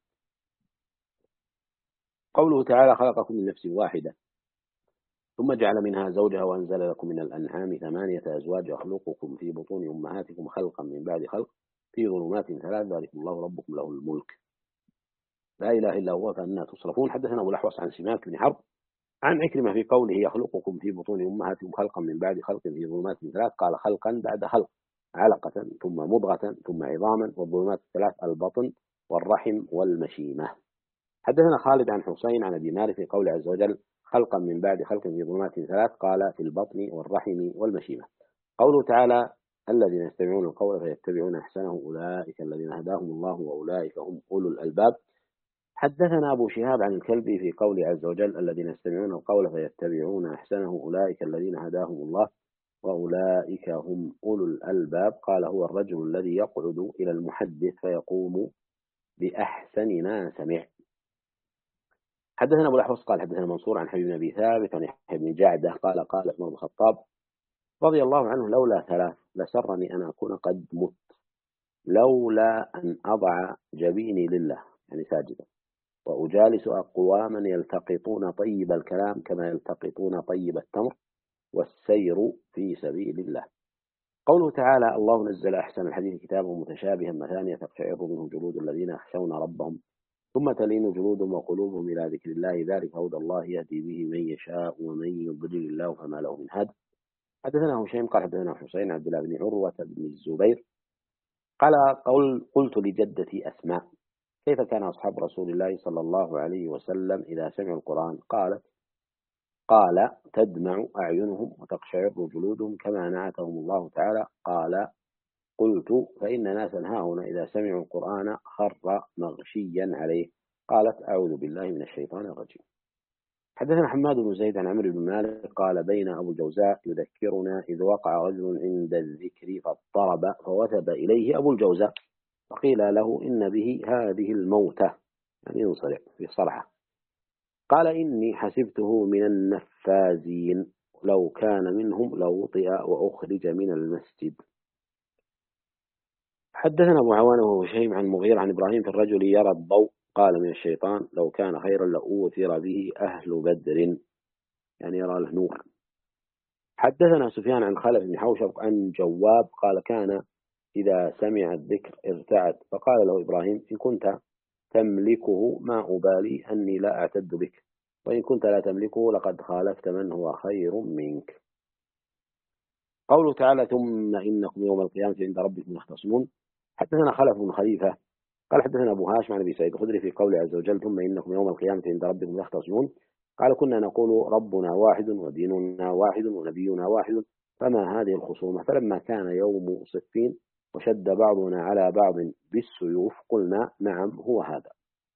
قوله تعالى خلقكم من نفس واحدة ثم جعل منها زوجها وأنزل لكم من الأنعام 8 أزواج يخلقكم في بطون أمهاتكم خلقا من بعد خلق في ظلمات 3 ذلكم الله ربكم له الملك لا إله إلا هو فأنا تصرفون. حدثنا أبو الأحوص عن سماك بن حرب عن عكرمة في قوله يخلقكم في بطون أمهاتكم خلقا من بعد خلق في ظلمات 3 قال خلقا بعد خلق علقة ثم مضغة ثم عظاما، والظلمات الثلاث البطن والرحم والمشيمة. حدثنا خالد عن حسين عن أبي مالك في قوله عز وجل خلقا من بعد خلق في ظلمات ثلاث، قال في البطن والرحم والمشيمة. قوله تعالى الذين يستمعون القول فيتبعون أحسنه أولئك الذين هداهم الله وأولئك هم أولو الألباب. حدثنا أبو شهاب عن الكلبي في قوله عز وجل الذين يستمعون القول فيتبعون أحسنه أولئك الذين هداهم الله وأولئك هم أولو الألباب، قال هو الرجل الذي يقعد إلى المحدث فيقوم بأحسن ما سمع. حدثنا أبو الأحوص قال حدثنا منصور عن حبيب بن أبي ثابت عن يحيى بن جعدة قال قال عمر بن الخطاب رضي الله عنه لولا ثلاث لسرني أن أكون قد مت، لولا أن أضع جبيني لله يعني ساجدا، وأجالس أقواما يلتقطون طيب الكلام كما يلتقطون طيب التمر، والسير في سبيل الله. قوله تعالى الله نزل أحسن الحديث كتابا متشابها مثانية تقشعر منه جلود الذين يخشون ربهم ثم تلين جلودهم وقلوبهم إلى ذكر الله ذلك هدى الله يهدي به من يشاء ومن يضلل الله فما له من هاد. حدثنا هشيم قال حدثنا حسين عبد الله بن عروة بن الزبير قال قلت لجدتي أسماء كيف كان أصحاب رسول الله صلى الله عليه وسلم إذا سمعوا القرآن؟ قال تدمع أعينهم وتقشعر جلودهم كما نعتهم الله تعالى. قال قلت فإن ناسا هاهنا إذا سمعوا القرآن خر مغشيا عليه. قالت أعوذ بالله من الشيطان الرجيم. حدثنا حماد بن زيد عن عمرو بن مالك قال بين أبو الجوزاء يذكرنا إذ وقع رجل عند الذكر فاضطرب فوثب إليه أبو الجوزاء فقيل له إن به هذه الموتة يعني ينصرع في صرعة. قال إني حسبته من النفاذين لو كان منهم لوطئ وأخرج من المسجد. حدثنا أبو عوانة وهشيم عن مغير عن إبراهيم في الرجل يرى الضوء قال من الشيطان لو كان خيرا لأوثر به أهل بدر يعني يرى له نور. حدثنا سفيان عن خلف بن حوشب عن جواب قال كان إذا سمع الذكر ارتعد فقال له إبراهيم إن كنت تملكه ما أبالي أني لا أعتد بك، وإن كنت لا تملكه لقد خالفت من هو خير منك. قوله تعالى ثم إنكم يوم القيامة عند ربكم يختصمون. حدثنا خلف بن خليفة قال حدثنا أبو هاشم عن أبي سعيد الخدري في قوله عز وجل ثم إنكم يوم القيامة عند ربكم يختصمون قال كنا نقول ربنا واحد وديننا واحد ونبينا واحد فما هذه الخصومة؟ فلما كان يوم صفين وشد بعضنا على بعض بالسيوف قلنا نعم هو هذا.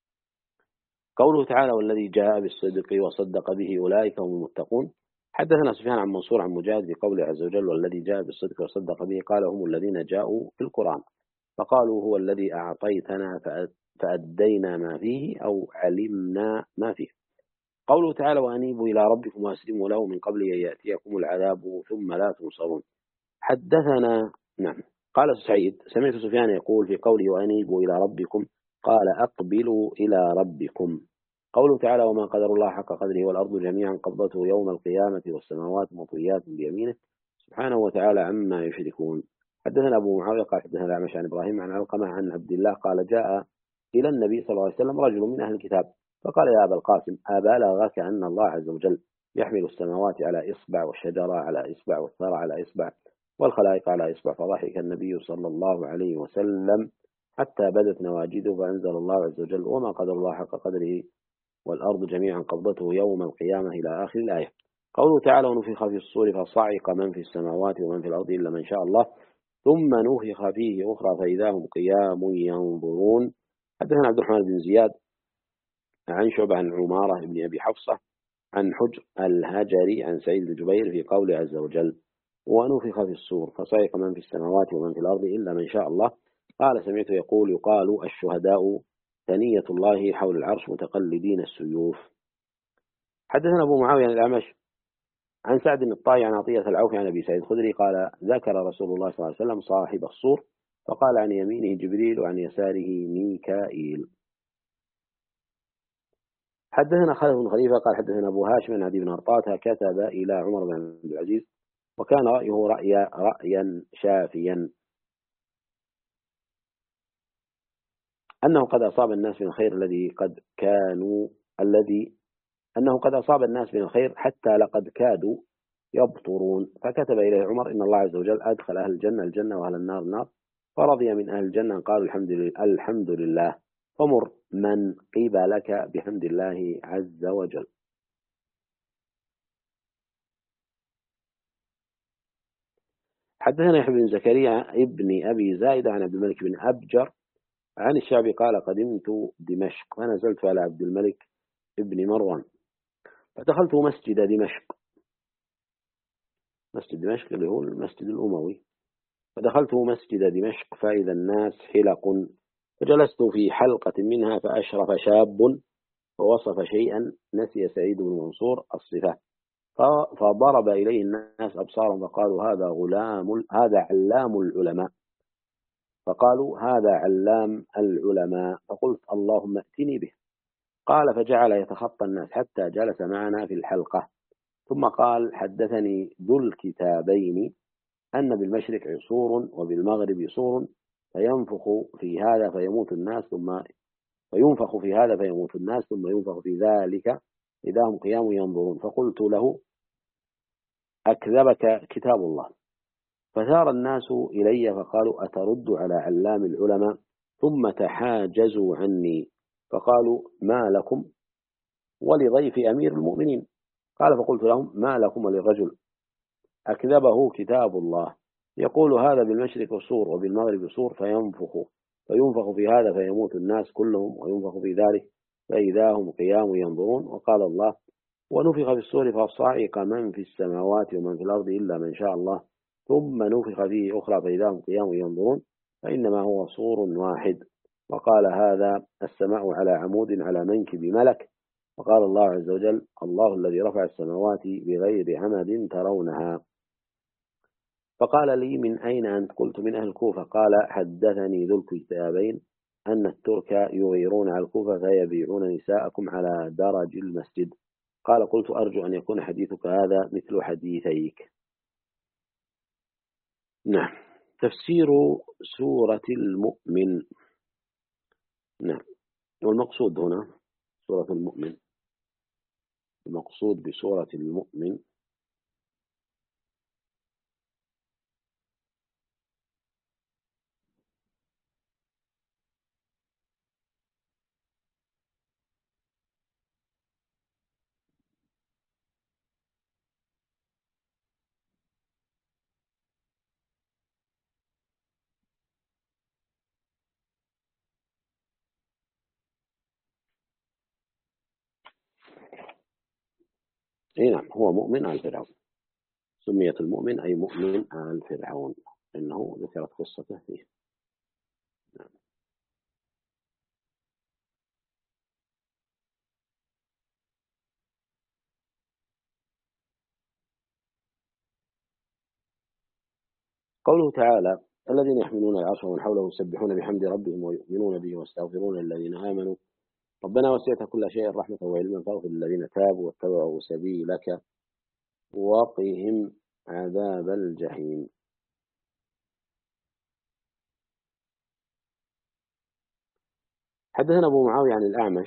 قوله تعالى والذي جاء بالصدق وصدق به أولئك هم المتقون. حدثنا سفيان عن منصور عن مجاهد في قوله عز وجل والذي جاء بالصدق وصدق به قال هم الذين جاءوا في القرآن فقالوا هو الذي أعطيتنا فأدينا ما فيه أو علمنا ما فيه. قوله تعالى وأنيبوا إلى ربكم وأسلموا له من قبل أن يأتيكم العذاب ثم لا تنصرون. حدثنا نعم قال سعيد سمعت سفيان يقول في قوله وأنيبوا إلى ربكم قال أقبلوا إلى ربكم. قوله تعالى وما قدر الله حق قدره والأرض جميعا قبضته يوم القيامة والسماوات مطويات بيمينه سبحانه وتعالى عما يشركون. حدثنا أبو معاوية قال حدثنا الأعمش عن إبراهيم عن علقمة عن عبد الله قال جاء إلى النبي صلى الله عليه وسلم رجل من أهل الكتاب فقال يا أبا القاسم أبلغك أن الله عز وجل يحمل السماوات على إصبع والشجرة على إصبع والثرى على إصبع والخلائق على إصبع؟ فضحك النبي صلى الله عليه وسلم حتى بدت نواجذه فأنزل الله عز وجل وما قدر الله حق قدره والأرض جميعا قبضته يوم القيامة إلى آخر الآية. قوله تعالى ونفخ في الصور فصعق من في السماوات ومن في الأرض إلا من شاء الله ثم نفخ فيه أخرى فإذا هم قيام ينظرون. حدثنا عبد الرحمن بن زياد عن شعبة عن عمارة بن أبي حفصة عن حجر الهجري عن سعيد بن جبير في قوله عز وجل ونفخ في الصور فصعق من في السماوات ومن في الأرض إلا من شاء الله. قال سمعت يقال الشهداء ثنية الله حول العرش متقلدين السيوف. حدثنا أبو معاوية عن الأعمش عن سعد بن الطائي عن عطية العوفي عن أبي سعيد الخدري قال ذكر رسول الله صلى الله عليه وسلم صاحب الصور فقال عن يمينه جبريل وعن يساره ميكائيل. حدثنا خالد بن خليفة قال حدثنا أبو هاشم عن عدي بن أرطاة كتب إلى عمر بن عبد العزيز وكان رأيه رأيا شافيا أنه قد أصاب الناس من الخير أنه قد أصاب الناس من الخير حتى لقد كادوا يبطرون. فكتب إليه عمر إن الله عز وجل أدخل أهل الجنة الجنة وأهل النار النار، فرضي من أهل الجنة أن قالوا الحمد لله، فمر من قبلك بحمد الله عز وجل. حدثنا يحيى بن زكريا ابن أبي زايدة عن عبد الملك بن أبجر عن الشعبي قال قدمت دمشق فنزلت على عبد الملك ابن مروان فدخلت مسجد دمشق، مسجد دمشق اللي هو المسجد الأموي، فدخلت مسجد دمشق فإذا الناس حلق، فجلست في حلقة منها فأشرف شاب فوصف شيئا نسي سعيد بن منصور الصفة، فضرب إليه الناس أبصارهم فقالوا هذا علام العلماء، فقالوا هذا علام العلماء، فقلت اللهم ائتني به. قال فجعل يتخطى الناس حتى جلس معنا في الحلقة، ثم قال حدثني ذو الكتابين أن بالمشرق عصور وبالمغرب صور، فينفخ في هذا فيموت الناس ثم وينفخ في هذا فيموت الناس ثم ينفخ في ذلك إذا هم قيام ينظرون. فقلت له أكذبك كتاب الله، فثار الناس إلي فقالوا أترد على علام العلماء، ثم تحاجزوا عني فقالوا ما لكم ولضيف أمير المؤمنين؟ قال فقلت لهم ما لكم وللرجل أكذبه كتاب الله يقول هذا بالمشرق صور وبالمغرب صور، فينفخ في هذا فيموت الناس كلهم وينفخ في ذلك فإذا هم قيام ينظرون. وقال الله ونفخ في الصور فصعق من في السماوات ومن في الأرض إلا من شاء الله، ثم نفخ فيه أخرى فإذا هم قيام ينظرون، فإنما هو صور واحد. وقال هذا السماء على عمود على منكب ملك. وقال الله عز وجل الله الذي رفع السماوات بغير عمد ترونها. فقال لي من أين أنت؟ قلت من أهل الكوفة. قال حدثني ذو الكتابين أن الترك يغيرون على الكوفة فيبيعون نساءكم على درج المسجد. قال قلت أرجو أن يكون حديثك هذا مثل حديثيك. نعم. تفسير سورة المؤمن. نعم. والمقصود هنا سورة المؤمن، المقصود بسورة المؤمن نعم هو مؤمن آل فرعون، سميت المؤمن أي مؤمن آل فرعون إنه ذكرت قصته فيه. نعم. قوله تعالى الذين يحملون العرش ومن حوله يسبحون بحمد ربهم ويؤمنون به ويستغفرون للذين آمنوا ربنا وسعت كل شيء رحمة وعلما فاغفر للذين تابوا واتبعوا سبيلك وقهم عذاب الجحيم. حدثنا أبو معاوية عن الأعمش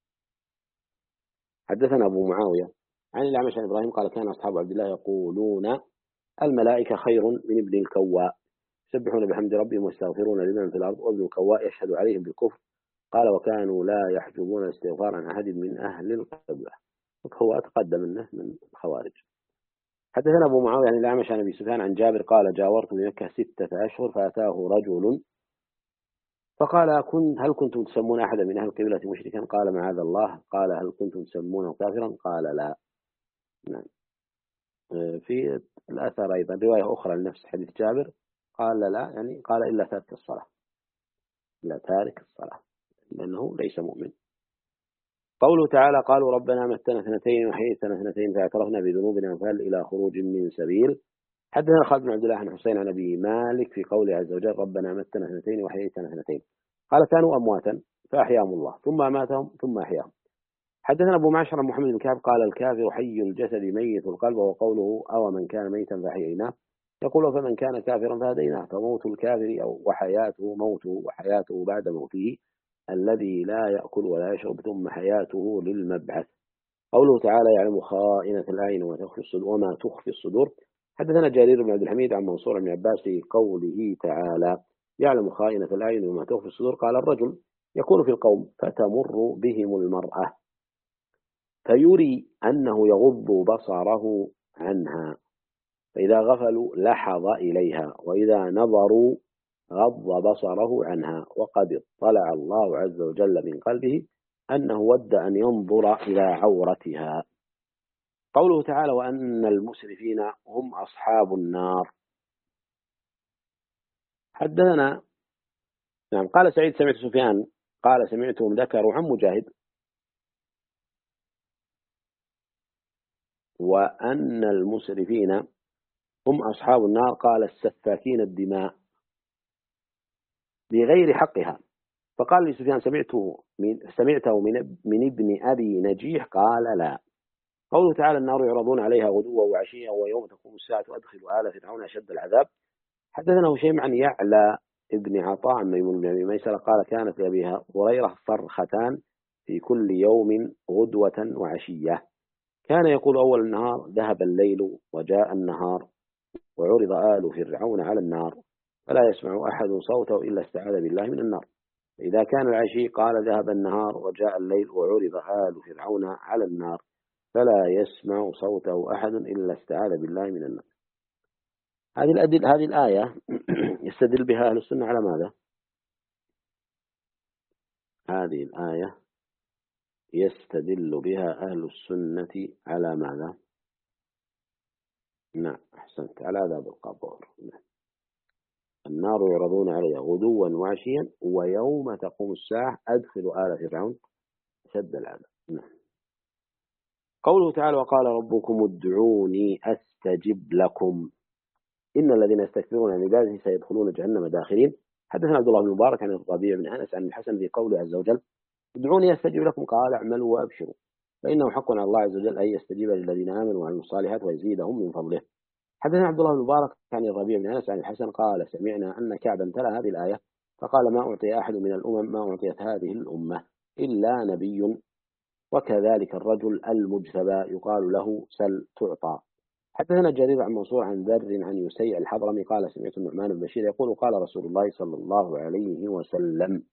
حدثنا أبو معاوية عن الأعمش عن إبراهيم قال كان أصحاب عبد الله يقولون الملائكة خير من ابن الكواء يسبحون بحمد ربهم ويستغفرون لمن في الأرض، وابن الكواء يشهد عليهم بالكفر. قال وكانوا لا يحجبون الاستغفار عن أحد من أهل القبلة، هو أتقدم منه من الخوارج. حدثنا أبو معاوية عن الأعمش عن أبي سفيان عن جابر قال جاورت بمكة 6 أشهر فأتاه رجل فقال هل كنتم تسمون أحدا من أهل القبلة مشركا؟ قال معاذ الله. قال هل كنتم تسمونه كافرا؟ قال لا. نعم. في الأثر أيضا رواية أخرى لنفس حديث جابر قال لا، يعني قال إلا تارك الصلاة، لا تارك الصلاة لأنه ليس مؤمن. قوله تعالى قالوا ربنا متنا اثنتين وحييتنا اثنتين فاعترفنا بذنوبنا فهل إلى خروج من سبيل. حدثنا خالد بن عبد الله عن حسين عن أبي مالك في قوله عز وجل ربنا متنا اثنتين وحييتنا اثنتين، قال كانوا أمواتا فأحياهم الله ثم أماتهم ثم أحياهم. حدثنا أبو معشر محمد بن كعب قال الكافر حي الجسد ميت القلب، وقوله أو من كان ميتا فأحييناه يقول فمن كان كافرا فهديناه، فموت الكافر وحياته موته وحياته بعد موته الذي لا يأكل ولا يشرب ثم حياته للمبعث. قوله تعالى يعلم خائنة الأعين وما تخفي الصدور. حدثنا جرير بن عبد الحميد عن منصور بن عباس في قوله تعالى يعلم خائنة الأعين وما تخفي الصدور قال الرجل يكون في القوم فتمر بهم المرأة فيري أنه يغض بصره عنها، فإذا غفلوا لحظ إليها، وإذا نظروا غض بصره عنها، وقد اطلع الله عز وجل من قلبه أنه ود أن ينظر إلى عورتها. قوله تعالى وأن المسرفين هم أصحاب النار. حدثنا نعم قال سعيد سمعت سفيان قال سمعتهم ذكروا عن مجاهد وأن المسرفين هم أصحاب النار قال السفاكين الدماء بغير حقها. فقال لي سفيان سمعته من ابن أبي نجيح قال لا. قوله تعالى النار يعرضون عليها غدوا وعشيا ويوم تقوم الساعة أدخلوا آل فرعون أشد العذاب. حدثنا هشيم عن يعلى ابن عطاء عن ميمون بن أبي ميسرة قال كانت لأبيها هريرة صرختان في كل يوم غدوة وعشية، كان يقول أول النهار ذهب الليل وجاء النهار وعرض آل فرعون على النار فلا يسمع أحد صوته إلا استعاذ بالله من النار. إذا كان العشي قال ذهب النهار وجاء الليل وعرض آل فرعون على النار فلا يسمع صوته أحد إلا استعاذ بالله من النار. هذه الآية يستدل بها أهل السنة على ماذا؟ هذه الآية يستدل بها أهل السنة على ماذا؟ نعم أحسنت، على عذاب القبر. النار يعرضون عليها غدوا وعشيا ويوم تقوم الساعة أدخلوا آل فرعون أشد العذاب. نعم. قوله تعالى وقال ربكم ادعوني أستجب لكم إن الذين يستكبرون عن عبادته سيدخلون جهنم داخرين. حدثنا عبد الله بن مبارك عن الربيع بن أنس عن الحسن في قوله عز وجل ادعوني أستجب لكم قال اعملوا وأبشروا فإنه حق على الله عز وجل أن يستجيب للذين آمنوا وعملوا الصالحات ويزيدهم من فضله. حدثنا عبد الله بن مبارك عن الربيع بن أنس عن الحسن قال سمعنا أن كعبا تلا هذه الآية فقال ما أعطي أحد من الأمم ما أعطيت هذه الأمة إلا نبي وكذلك الرجل المجتبى يقال له سل تعطى. حدثنا جرير عن منصور عن ذر عن يسيع الحضرمي قال سمعت النعمان بن بشير يقول قال رسول الله صلى الله عليه وسلم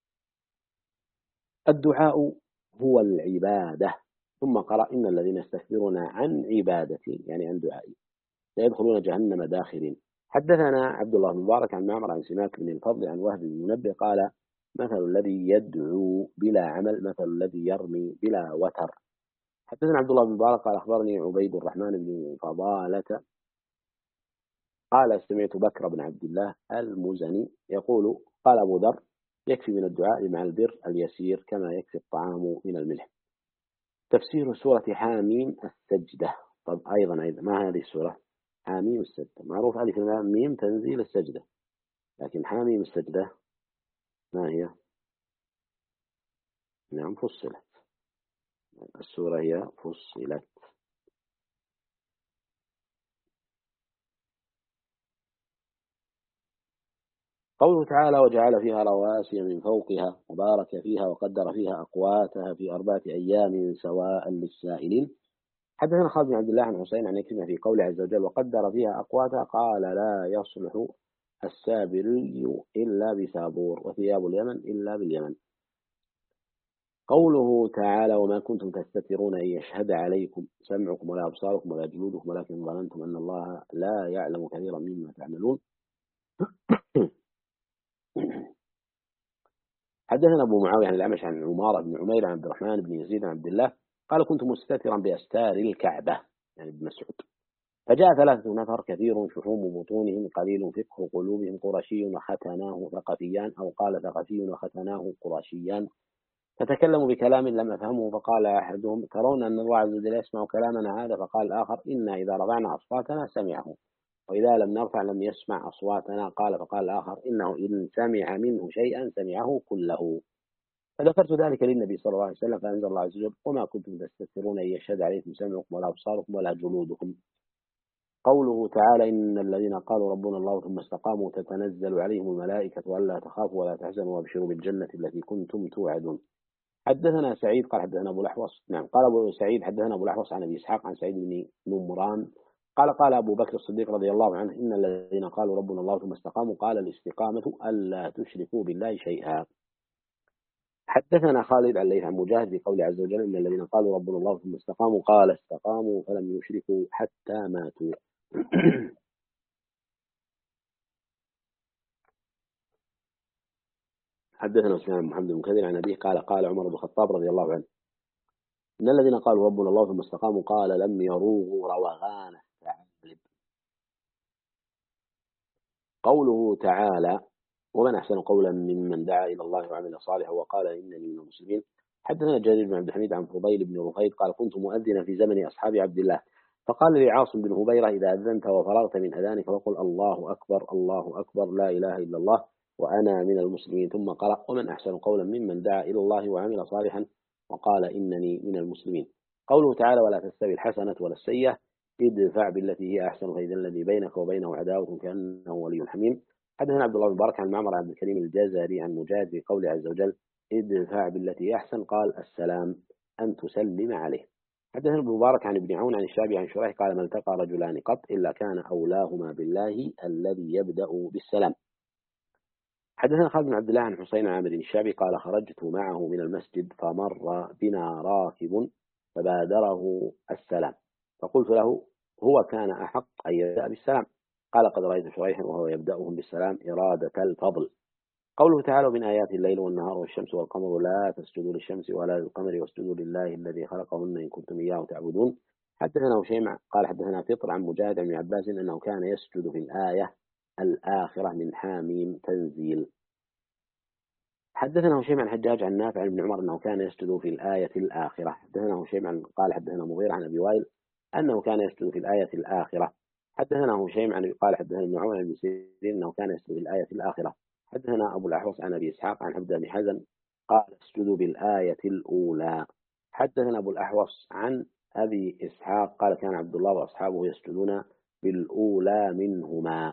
الدعاء هو العبادة. ثم قرأ إن الذين يستكبرون عن عبادتي يعني عن دعائي سيدخلون جهنم داخرين. حدثنا عبد الله بن مبارك عن معمر عن سماك بن الفضل عن وهب بن منبه قال مثل الذي يدعو بلا عمل مثل الذي يرمي بلا وتر. حدثنا عبد الله بن مبارك قال أخبرني عبيد الرحمن بن فضالة قال سمعت بكر بن عبد الله المزني يقول قال أبو ذر يكفي من الدعاء مع البر اليسير كما يكفي الطعام من الملح. تفسير سورة حاميم السجدة. طب أيضا ما هذه السورة؟ حاميم السجدة معروف ألف لام ميم تنزيل السجدة، لكن حاميم السجدة ما هي؟ نعم فصلت، السورة هي فصلت. قوله تعالى وجعل فيها رواسي من فوقها وبارك فيها وقدر فيها أقواتها في 4 أيام سواء للسائلين. حدثنا خالد بن عبد الله عن حسين عن يكرمة في قوله عز وجل وقدر فيها أقواتها قال لا يصلح السابري إلا بسابور وثياب اليمن إلا باليمن. قوله تعالى وما كنتم تستترون أن يشهد عليكم سمعكم ولا أبصاركم ولا جلودكم ولكن ظننتم أن الله لا يعلم كثيرا مما تعملون. حدثنا أبو معاوية عن الأعمش عن عمارة بن عمير عن عبد الرحمن بن يزيد عن عبد الله قال كنت مستترا بأستار الكعبة يعني ابن مسعود فجاء 3 نفر كثير شحوم بطونهم قليل فقه قلوبهم قرشي وختناه ثقفيان أو قال ثقفي وختناه قرشيان فتكلموا بكلام لم أفهمه فقال أحدهم ترون أن الله عز وجل يسمع كلامنا هذا؟ فقال الآخر إنا إذا رفعنا أصواتنا سمعه وإذا لم نرفع لم يسمع أصواتنا. فقال الآخر إنه إن سمع منه شيئا سمعه كله. فذكرت ذلك للنبي صلى الله عليه وسلم فأنزل الله عز وجل وما كنتم تستترون أن يشهد عليكم سمعكم ولا أبصاركم ولا جلودكم. قوله تعالى إن الذين قالوا ربنا الله ثم استقاموا تتنزل عليهم الملائكة وألا تخافوا ولا تحزنوا وابشروا بالجنة التي كنتم توعدون. حدثنا سعيد قال حدثنا أبو الأحوص، نعم قال أبو سعيد حدثنا أبو الأحوص عن أبي إسحاق عن سعيد بن نمران قال أبو بكر الصديق رضي الله عنه إن الذين قالوا ربنا الله ثم استقاموا قال الاستقامة ألا تشركوا بالله شيئا. حدثنا خالد عن ليث عن مجاهد في قول عز وجل إن الذين قالوا ربنا الله ثم استقاموا قال استقاموا فلم يشركوا حتى ماتوا. حدثنا سفيان بن محمد بن كثير عن أبيه قال عمر بن الخطاب رضي الله عنه إن الذين قالوا ربنا الله ثم استقاموا قال لم يروغوا روغان الثعالب. قوله تعالى ومن أحسن قولا ممن دعا إلى الله وعمل صالحا وقال إنني من المسلمين. حدثنا جرير بن عبد الحميد عن فضيل بن رفيد قال كنت مؤذنا في زمن أصحاب عبد الله فقال لي عاصم بن هبيرة إذا أذنت وفرغت من أذانك فقل الله أكبر الله أكبر لا إله إلا الله وأنا من المسلمين، ثم قرأ ومن أحسن قولا ممن دعا إلى الله وعمل صالحا وقال إنني من المسلمين. قوله تعالى ولا تستوي الحسنة ولا السيئة ادفع بالتي هي أحسن فإذا الذي بينك وبينه عداوة كأنه ولي حميم. حدثنا عبد الله بن مبارك عن معمر عبد الكريم الجزري عن مجاهد في قوله عز وجل ادفع بالتي أحسن قال السلام أن تسلم عليه. حدثنا ابن مبارك عن ابن عون عن الشعبي عن شريح قال ما التقى رجلان قط إلا كان أولاهما بالله الذي يبدأ بالسلام. حدثنا خالد بن عبد الله عن حسين عامر الشعبي قال خرجت معه من المسجد فمر بنا راكب فبادره السلام فقلت له هو كان أحق أن يبدأ بالسلام قال قد رأيت شريحا وهو يبدأهم بالسلام إرادة الفضل. قوله تعالى من آيات الليل والنهار والشمس والقمر لا تسجدوا للشمس ولا للقمر واسجدوا لله الذي خلقهن إن كنتم إياه تعبدون. حدثنا هشيم قال حدثنا فطر عن مجاهد عن عباس أنه كان يسجد في الآية الآخرة من حاميم تنزيل. حدثنا هشيم عن حجاج عن نافع عن ابن عمر أنه كان يسجد في الآية الآخرة. حدثنا هشيم عن قال حدثنا مغير عن أبي وائل أنه كان يسجد في الآية الآخرة. حدثنا هشيم عن قال حدثنا ابن عمر بن سيرين أنه كان يسجد في الآية الآخرة. حدثنا أبو الأحوص عن أبي إسحاق عن عبد بن حزن قال اسجدوا بالآية الأولى. حدثنا أبو الأحوص عن أبي إسحاق قال كان عبد الله وأصحابه يسجدون بالأولى منهما.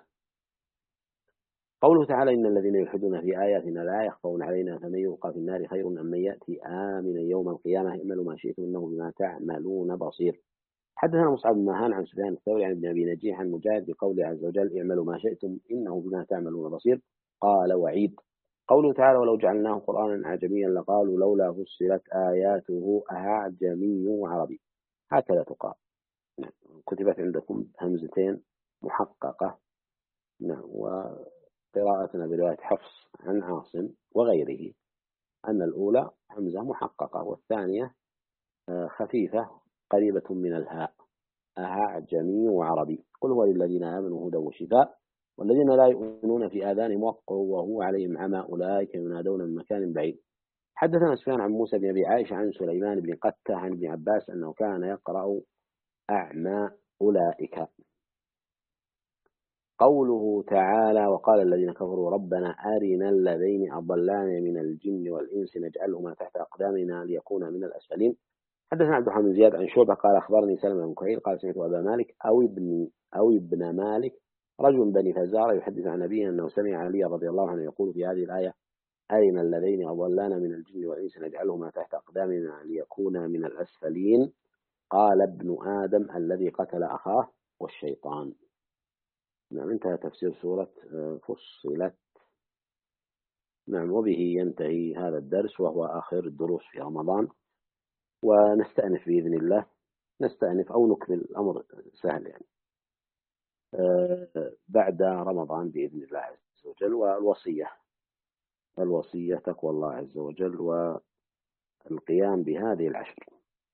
قوله تعالى إن الذين يلحدون في آياتنا لا يخفون علينا فمن يلقى في النار خير أم من يأتي آمنا يوم القيامة اعملوا ما شئتم إنه بما تعملون بصير. حدثنا مصعب بن مهان عن سفيان الثوري عن ابن أبي نجيح عن مجاهد بقوله عز وجل اعملوا ما شئتم إنه بما تعملون بصير قال وعيد. قوله تعالى ولو جعلناه قرآنا أعجميا لقالوا لولا فصلت آياته أعجمي وعربي هكذا تقال. نعم. كتبت عندكم همزتين محققة. نعم. وقراءتنا برواية حفص عن عاصم وغيره أن الأولى همزة محققة والثانية خفيفة قريبة من الهاء أعجمي وعربي. قل هو للذين آمنوا هدى وشفاء والذين لا يؤمنون في آذانهم وقر وهو عليهم عمى أولئك ينادون من مكان بعيد. حدثنا سفيان عن موسى بن أبي عائشة عن سليمان بن قتة عن ابن عباس أنه كان يقرأ أعمى أولئك. قوله تعالى وقال الذين كفروا ربنا أرنا الذين أضلانا من الجن والإنس نجعلهما تحت أقدامنا ليكونا من الأسفلين. حدثنا عبد الرحمن بن زياد عن شعبة قال أخبرني سلمة بن كهيل قال سمعت أبا مالك أو ابن مالك رجل من بني فزارة يحدث عن نبيه أنه سمع علي رضي الله عنه يقول في هذه الآية أرنا الذين أضلانا من الجن والإنس نجعلهما تحت أقدامنا ليكونا من الأسفلين قال ابن آدم الذي قتل أخاه والشيطان. نعم. انتهى تفسير سورة فصلت. نعم. وبه ينتهي هذا الدرس وهو آخر الدروس في رمضان ونستأنف بإذن الله نستأنف أو نكمل الأمر سهل يعني بعد رمضان بإذن الله عز وجل. والوصية تقوى الله عز وجل والقيام بهذه العشر.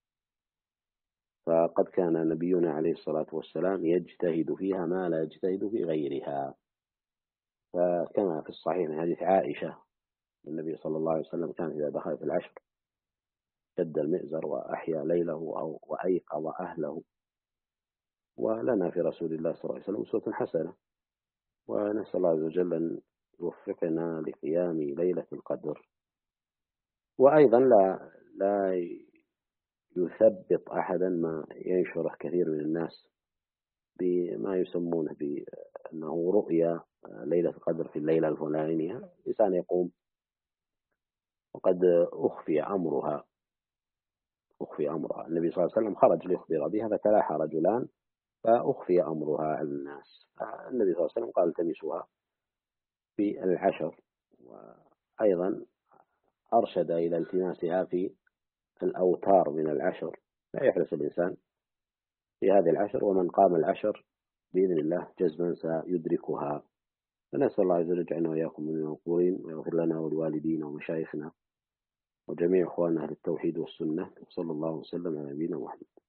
فقد كان نبينا عليه الصلاة والسلام يجتهد فيها ما لا يجتهد في غيرها. فكما في الصحيح من حديث عائشة النبي صلى الله عليه وسلم كان إذا دخل في العشر شد المئزر وأحيا ليله أو وأيقظ أهله. ولنا في رسول الله صلى الله عليه وسلم أسوة حسنة ونسأل الله عز وجل أن يوفقنا لقيام ليلة القدر. وأيضا لا يثبط أحدا ما ينشره كثير من الناس بما يسمونه بأنه رؤيا ليلة القدر في الليلة الفلانية. الإنسان يقوم وقد أخفي أمرها. النبي صلى الله عليه وسلم خرج ليخبر بها فتلاحى رجلان فأخفي أمرها على الناس. النبي صلى الله عليه وسلم قال التمسوها في العشر، وأيضا أرشد إلى التماسها في الأوتار من العشر، لا يحرص الإنسان في هذه العشر، ومن قام العشر بإذن الله جزما سيدركها. فنسأل الله عز وجل يجعلنا وإياكم من المقبولين، ويغفر لنا ولوالدينا ومشايخنا وجميع إخواننا أهل التوحيد والسنة، وصلى الله وسلم على نبينا محمد.